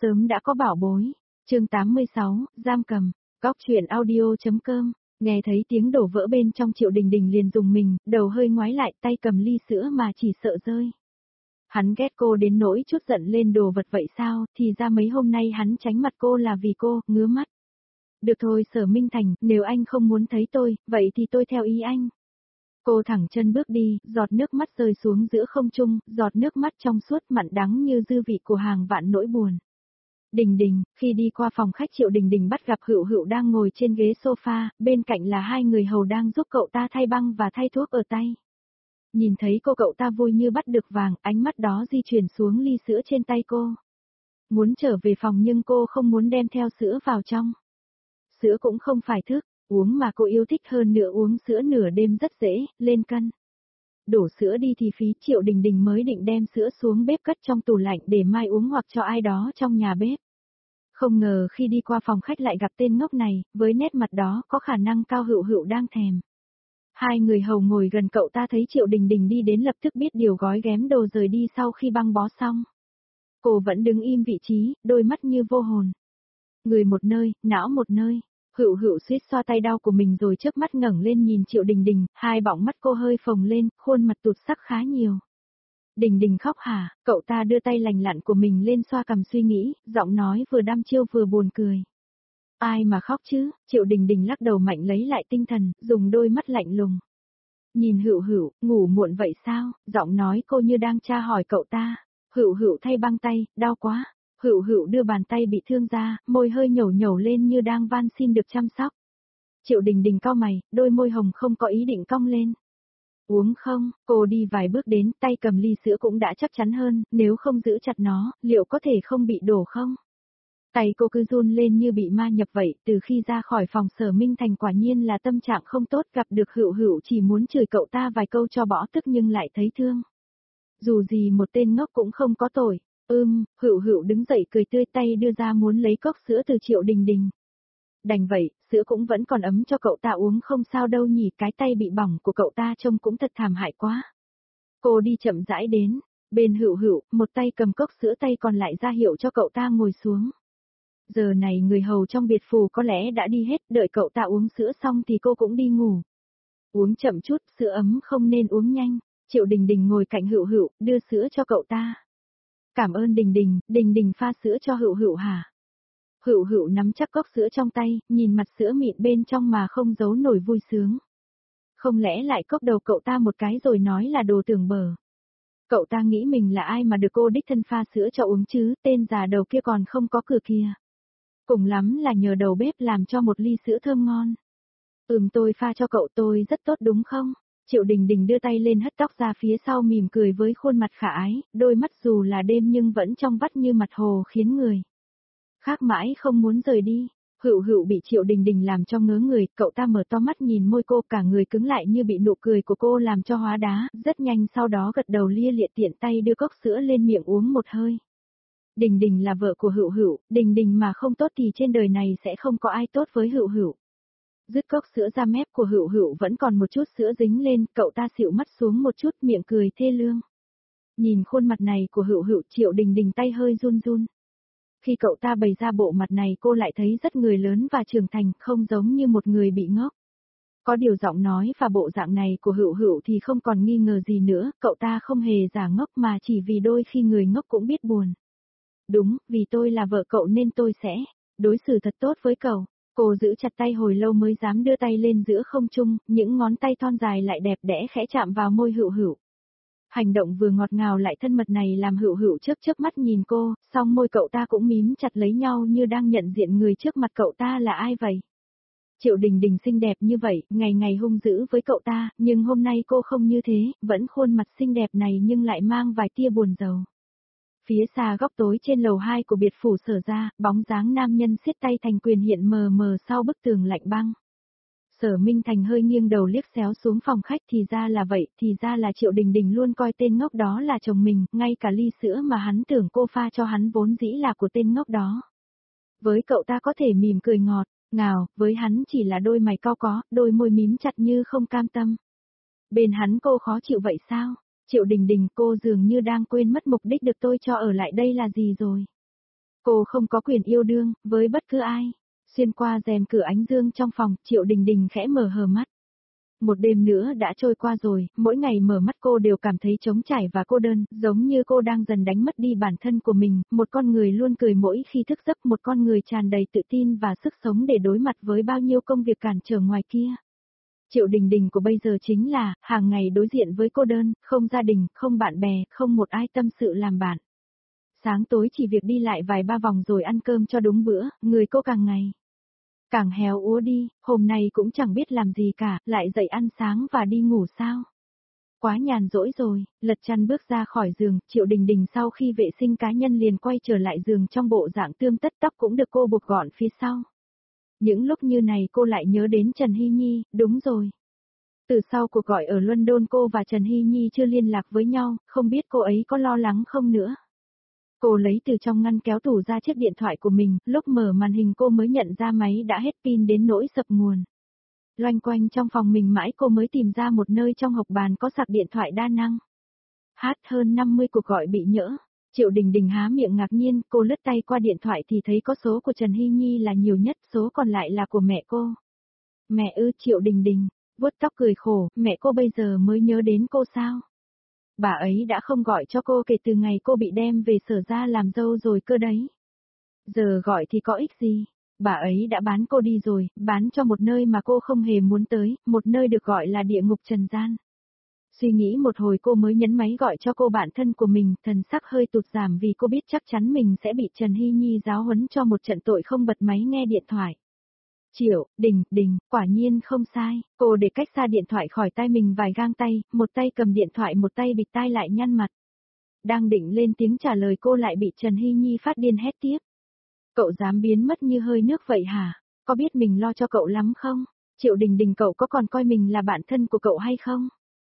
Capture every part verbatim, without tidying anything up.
sớm đã có bảo bối. Chương tám mươi sáu, giam cầm. Góc truyện audio chấm com. Nghe thấy tiếng đổ vỡ bên trong Triệu Đình Đình liền dùng mình, đầu hơi ngoái lại, tay cầm ly sữa mà chỉ sợ rơi. Hắn ghét cô đến nỗi chút giận lên đồ vật vậy sao, thì ra mấy hôm nay hắn tránh mặt cô là vì cô, ngứa mắt. Được thôi Sở Minh Thành, nếu anh không muốn thấy tôi, vậy thì tôi theo ý anh. Cô thẳng chân bước đi, giọt nước mắt rơi xuống giữa không trung, giọt nước mắt trong suốt mặn đắng như dư vị của hàng vạn nỗi buồn. Đình Đình, khi đi qua phòng khách Triệu Đình Đình bắt gặp Hựu Hựu đang ngồi trên ghế sofa, bên cạnh là hai người hầu đang giúp cậu ta thay băng và thay thuốc ở tay. Nhìn thấy cô cậu ta vui như bắt được vàng, ánh mắt đó di chuyển xuống ly sữa trên tay cô. Muốn trở về phòng nhưng cô không muốn đem theo sữa vào trong. Sữa cũng không phải thức, uống mà cô yêu thích hơn nữa, uống sữa nửa đêm rất dễ, lên cân. Đổ sữa đi thì phí, Triệu Đình Đình mới định đem sữa xuống bếp cất trong tủ lạnh để mai uống hoặc cho ai đó trong nhà bếp. Không ngờ khi đi qua phòng khách lại gặp tên ngốc này, với nét mặt đó có khả năng cao Hựu Hựu đang thèm. Hai người hầu ngồi gần cậu ta thấy Triệu Đình Đình đi đến lập tức biết điều, gói ghém đồ rời đi sau khi băng bó xong. Cô vẫn đứng im vị trí, đôi mắt như vô hồn. Người một nơi, não một nơi. Hựu Hựu suýt xoa tay đau của mình rồi chớp mắt ngẩng lên nhìn Triệu Đình Đình, hai bọng mắt cô hơi phồng lên, khuôn mặt tụt sắc khá nhiều. Đình Đình khóc hả? Cậu ta đưa tay lành lặn của mình lên xoa cằm suy nghĩ, giọng nói vừa đăm chiêu vừa buồn cười. Ai mà khóc chứ? Triệu Đình Đình lắc đầu mạnh lấy lại tinh thần, dùng đôi mắt lạnh lùng. Nhìn Hựu Hựu, ngủ muộn vậy sao? Giọng nói cô như đang tra hỏi cậu ta. Hựu Hựu thay băng tay, đau quá. Hựu Hựu đưa bàn tay bị thương ra, môi hơi nhẩu nhẩu lên như đang van xin được chăm sóc. Triệu Đình Đình cau mày, đôi môi hồng không có ý định cong lên. Uống không? Cô đi vài bước đến, tay cầm ly sữa cũng đã chắc chắn hơn, nếu không giữ chặt nó, liệu có thể không bị đổ không? Tay cô cứ run lên như bị ma nhập vậy, từ khi ra khỏi phòng Sở Minh Thành quả nhiên là tâm trạng không tốt, gặp được Hựu Hựu chỉ muốn chửi cậu ta vài câu cho bỏ tức nhưng lại thấy thương. Dù gì một tên ngốc cũng không có tội. Ưm, Hựu Hựu đứng dậy cười tươi, tay đưa ra muốn lấy cốc sữa từ Triệu Đình Đình. Đành vậy, sữa cũng vẫn còn ấm cho cậu ta uống không sao đâu nhỉ, cái tay bị bỏng của cậu ta trông cũng thật thảm hại quá. Cô đi chậm rãi đến, bên Hựu Hựu, một tay cầm cốc sữa tay còn lại ra hiệu cho cậu ta ngồi xuống. Giờ này người hầu trong biệt phủ có lẽ đã đi hết, đợi cậu ta uống sữa xong thì cô cũng đi ngủ. Uống chậm chút, sữa ấm không nên uống nhanh. Triệu Đình Đình ngồi cạnh Hựu Hựu, đưa sữa cho cậu ta. Cảm ơn Đình Đình, Đình Đình pha sữa cho Hựu Hựu hả? Hựu Hựu nắm chắc cốc sữa trong tay, nhìn mặt sữa mịn bên trong mà không giấu nổi vui sướng. Không lẽ lại cốc đầu cậu ta một cái rồi nói là đồ tưởng bở. Cậu ta nghĩ mình là ai mà được cô đích thân pha sữa cho uống chứ, tên già đầu kia còn không có cửa kìa. Cùng lắm là nhờ đầu bếp làm cho một ly sữa thơm ngon. Ừm, tôi pha cho cậu, tôi rất tốt đúng không? Triệu Đình Đình đưa tay lên hất tóc ra phía sau mỉm cười với khuôn mặt khả ái, đôi mắt dù là đêm nhưng vẫn trong vắt như mặt hồ khiến người khác mãi không muốn rời đi. Hựu Hựu bị Triệu Đình Đình làm cho ngớ người, cậu ta mở to mắt nhìn môi cô, cả người cứng lại như bị nụ cười của cô làm cho hóa đá, rất nhanh sau đó gật đầu lia lịa, tiện tay đưa cốc sữa lên miệng uống một hơi. Đình Đình là vợ của Hựu Hựu, Đình Đình mà không tốt thì trên đời này sẽ không có ai tốt với Hựu Hựu. Dứt cốc sữa ra, mép của Hựu Hựu vẫn còn một chút sữa dính lên, cậu ta xịu mắt xuống một chút, miệng cười thê lương. Nhìn khuôn mặt này của Hựu Hựu, Triệu Đình Đình tay hơi run run. Khi cậu ta bày ra bộ mặt này cô lại thấy rất người lớn và trưởng thành, không giống như một người bị ngốc. Có điều giọng nói và bộ dạng này của Hựu Hựu thì không còn nghi ngờ gì nữa, cậu ta không hề giả ngốc mà chỉ vì đôi khi người ngốc cũng biết buồn. Đúng, vì tôi là vợ cậu nên tôi sẽ đối xử thật tốt với cậu. Cô giữ chặt tay hồi lâu mới dám đưa tay lên giữa không trung, những ngón tay thon dài lại đẹp đẽ khẽ chạm vào môi Hựu Hựu. Hành động vừa ngọt ngào lại thân mật này làm Hựu Hựu chớp chớp mắt nhìn cô, song môi cậu ta cũng mím chặt lấy nhau như đang nhận diện người trước mặt cậu ta là ai vậy. Triệu Đình Đình xinh đẹp như vậy, ngày ngày hung dữ với cậu ta, nhưng hôm nay cô không như thế, vẫn khuôn mặt xinh đẹp này nhưng lại mang vài tia buồn rầu. Phía xa góc tối trên lầu hai của biệt phủ Sở ra, bóng dáng nam nhân siết tay thành quyền hiện mờ mờ sau bức tường lạnh băng. Sở Minh Thành hơi nghiêng đầu liếc xéo xuống phòng khách, thì ra là vậy, thì ra là Triệu Đình Đình luôn coi tên ngốc đó là chồng mình, ngay cả ly sữa mà hắn tưởng cô pha cho hắn vốn dĩ là của tên ngốc đó. Với cậu ta có thể mỉm cười ngọt, ngào, với hắn chỉ là đôi mày cau có, đôi môi mím chặt như không cam tâm. Bên hắn cô khó chịu vậy sao? Triệu Đình Đình, cô dường như đang quên mất mục đích được tôi cho ở lại đây là gì rồi. Cô không có quyền yêu đương với bất cứ ai. Xuyên qua rèm cửa ánh dương trong phòng, Triệu Đình Đình khẽ mở hờ mắt. Một đêm nữa đã trôi qua rồi, mỗi ngày mở mắt cô đều cảm thấy trống trải và cô đơn, giống như cô đang dần đánh mất đi bản thân của mình, một con người luôn cười mỗi khi thức giấc, một con người tràn đầy tự tin và sức sống để đối mặt với bao nhiêu công việc cản trở ngoài kia. Triệu Đình Đình của bây giờ chính là, hàng ngày đối diện với cô đơn, không gia đình, không bạn bè, không một ai tâm sự làm bạn. Sáng tối chỉ việc đi lại vài ba vòng rồi ăn cơm cho đúng bữa, người cô càng ngày càng héo úa đi, hôm nay cũng chẳng biết làm gì cả, lại dậy ăn sáng và đi ngủ sao. Quá nhàn rỗi rồi, lật chăn bước ra khỏi giường, Triệu Đình Đình sau khi vệ sinh cá nhân liền quay trở lại giường trong bộ dạng tươm tất, tóc cũng được cô buộc gọn phía sau. Những lúc như này cô lại nhớ đến Trần Hy Nhi, đúng rồi. Từ sau cuộc gọi ở London cô và Trần Hy Nhi chưa liên lạc với nhau, không biết cô ấy có lo lắng không nữa. Cô lấy từ trong ngăn kéo tủ ra chiếc điện thoại của mình, lúc mở màn hình cô mới nhận ra máy đã hết pin đến nỗi sập nguồn. Loanh quanh trong phòng mình mãi cô mới tìm ra một nơi trong hộc bàn có sạc điện thoại đa năng. Hát hơn năm mươi cuộc gọi bị nhỡ. Triệu Đình Đình há miệng ngạc nhiên, cô lướt tay qua điện thoại thì thấy có số của Trần Hy Nhi là nhiều nhất, số còn lại là của mẹ cô. Mẹ ư? Triệu Đình Đình vuốt tóc cười khổ, mẹ cô bây giờ mới nhớ đến cô sao? Bà ấy đã không gọi cho cô kể từ ngày cô bị đem về Sở ra làm dâu rồi cơ đấy. Giờ gọi thì có ích gì? Bà ấy đã bán cô đi rồi, bán cho một nơi mà cô không hề muốn tới, một nơi được gọi là địa ngục trần gian. Suy nghĩ một hồi cô mới nhấn máy gọi cho cô bạn thân của mình, thần sắc hơi tụt giảm vì cô biết chắc chắn mình sẽ bị Trần Hy Nhi giáo huấn cho một trận tội không bật máy nghe điện thoại. Triệu Đình Đình, quả nhiên không sai, cô để cách xa điện thoại khỏi tai mình vài gang tay, một tay cầm điện thoại một tay bịt tai lại nhăn mặt. Đang định lên tiếng trả lời cô lại bị Trần Hy Nhi phát điên hét tiếp. Cậu dám biến mất như hơi nước vậy hả? Có biết mình lo cho cậu lắm không? Triệu Đình Đình, cậu có còn coi mình là bạn thân của cậu hay không?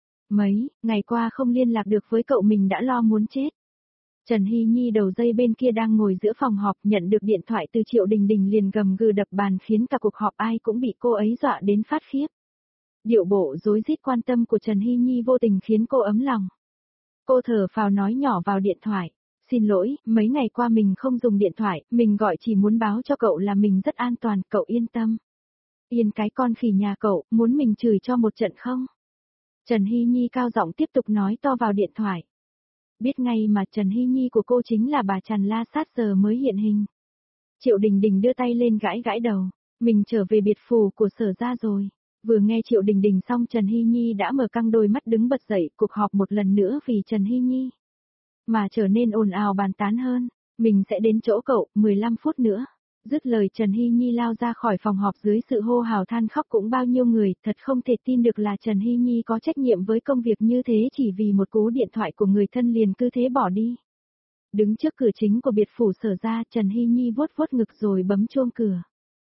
Mấy ngày qua không liên lạc được với cậu mình đã lo muốn chết. Trần Hy Nhi đầu dây bên kia đang ngồi giữa phòng họp, nhận được điện thoại từ Triệu Đình Đình liền gầm gừ đập bàn khiến cả cuộc họp ai cũng bị cô ấy dọa đến phát khiếp. Điệu bộ rối rít quan tâm của Trần Hy Nhi vô tình khiến cô ấm lòng. Cô thở phào nói nhỏ vào điện thoại. Xin lỗi, mấy ngày qua mình không dùng điện thoại, mình gọi chỉ muốn báo cho cậu là mình rất an toàn, cậu yên tâm. Yên cái con khỉ nhà cậu, muốn mình chửi cho một trận không? Trần Hy Nhi cao giọng tiếp tục nói to vào điện thoại. Biết ngay mà Trần Hy Nhi của cô chính là bà Trần La Sát giờ mới hiện hình. Triệu Đình Đình đưa tay lên gãi gãi đầu. Mình trở về biệt phủ của Sở ra rồi. Vừa nghe Triệu Đình Đình xong Trần Hy Nhi đã mở căng đôi mắt đứng bật dậy, cuộc họp một lần nữa vì Trần Hy Nhi mà trở nên ồn ào bàn tán hơn. Mình sẽ đến chỗ cậu, mười lăm phút nữa. Dứt lời Trần Hy Nhi lao ra khỏi phòng họp dưới sự hô hào than khóc cũng bao nhiêu người, thật không thể tin được là Trần Hy Nhi có trách nhiệm với công việc như thế chỉ vì một cú điện thoại của người thân liền cứ thế bỏ đi. Đứng trước cửa chính của biệt phủ Sở ra, Trần Hy Nhi vuốt vuốt ngực rồi bấm chuông cửa.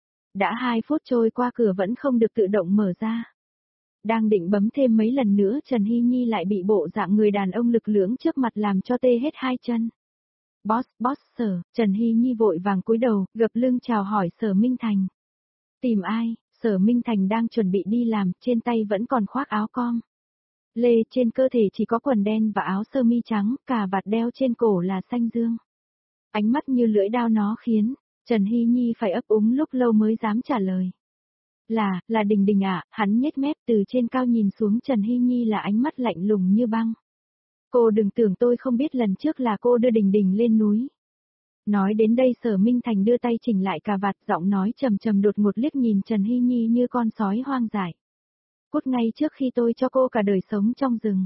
Đã hai phút trôi qua cửa vẫn không được tự động mở ra. Đang định bấm thêm mấy lần nữa Trần Hy Nhi lại bị bộ dạng người đàn ông lực lưỡng trước mặt làm cho tê hết hai chân. Boss, boss, Sở, Trần Hy Nhi vội vàng cúi đầu, gập lưng chào hỏi Sở Minh Thành. Tìm ai? Sở Minh Thành đang chuẩn bị đi làm, trên tay vẫn còn khoác áo com lê, trên cơ thể chỉ có quần đen và áo sơ mi trắng, cà vạt đeo trên cổ là xanh dương. Ánh mắt như lưỡi dao nó khiến Trần Hy Nhi phải ấp úng lúc lâu mới dám trả lời. Là, là Đình Đình ạ, à, hắn nhếch mép từ trên cao nhìn xuống Trần Hy Nhi là ánh mắt lạnh lùng như băng. Cô đừng tưởng tôi không biết lần trước là cô đưa Đình Đình lên núi. Nói đến đây Sở Minh Thành đưa tay chỉnh lại cà vạt, giọng nói trầm trầm đột ngột liếc nhìn Trần Hy Nhi như con sói hoang dại. Cút ngay trước khi tôi cho cô cả đời sống trong rừng.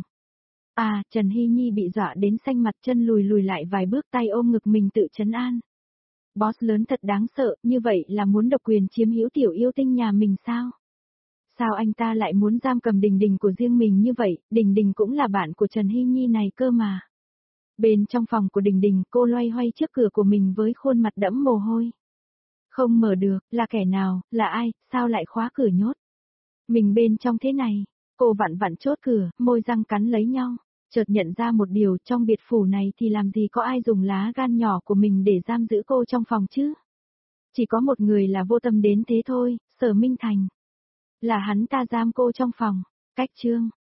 À, Trần Hy Nhi bị dọa đến xanh mặt, chân lùi lùi lại vài bước, tay ôm ngực mình tự trấn an. Boss lớn thật đáng sợ, như vậy là muốn độc quyền chiếm hữu tiểu yêu tinh nhà mình sao? Sao anh ta lại muốn giam cầm Đình Đình của riêng mình như vậy, Đình Đình cũng là bạn của Trần Hy Nhi này cơ mà. Bên trong phòng của Đình Đình, cô loay hoay trước cửa của mình với khuôn mặt đẫm mồ hôi. Không mở được, là kẻ nào, là ai, sao lại khóa cửa nhốt? Mình bên trong thế này, cô vặn vặn chốt cửa, môi răng cắn lấy nhau, chợt nhận ra một điều, trong biệt phủ này thì làm gì có ai dùng lá gan nhỏ của mình để giam giữ cô trong phòng chứ? Chỉ có một người là vô tâm đến thế thôi, Sở Minh Thành. Là hắn ta giam cô trong phòng. Cách chương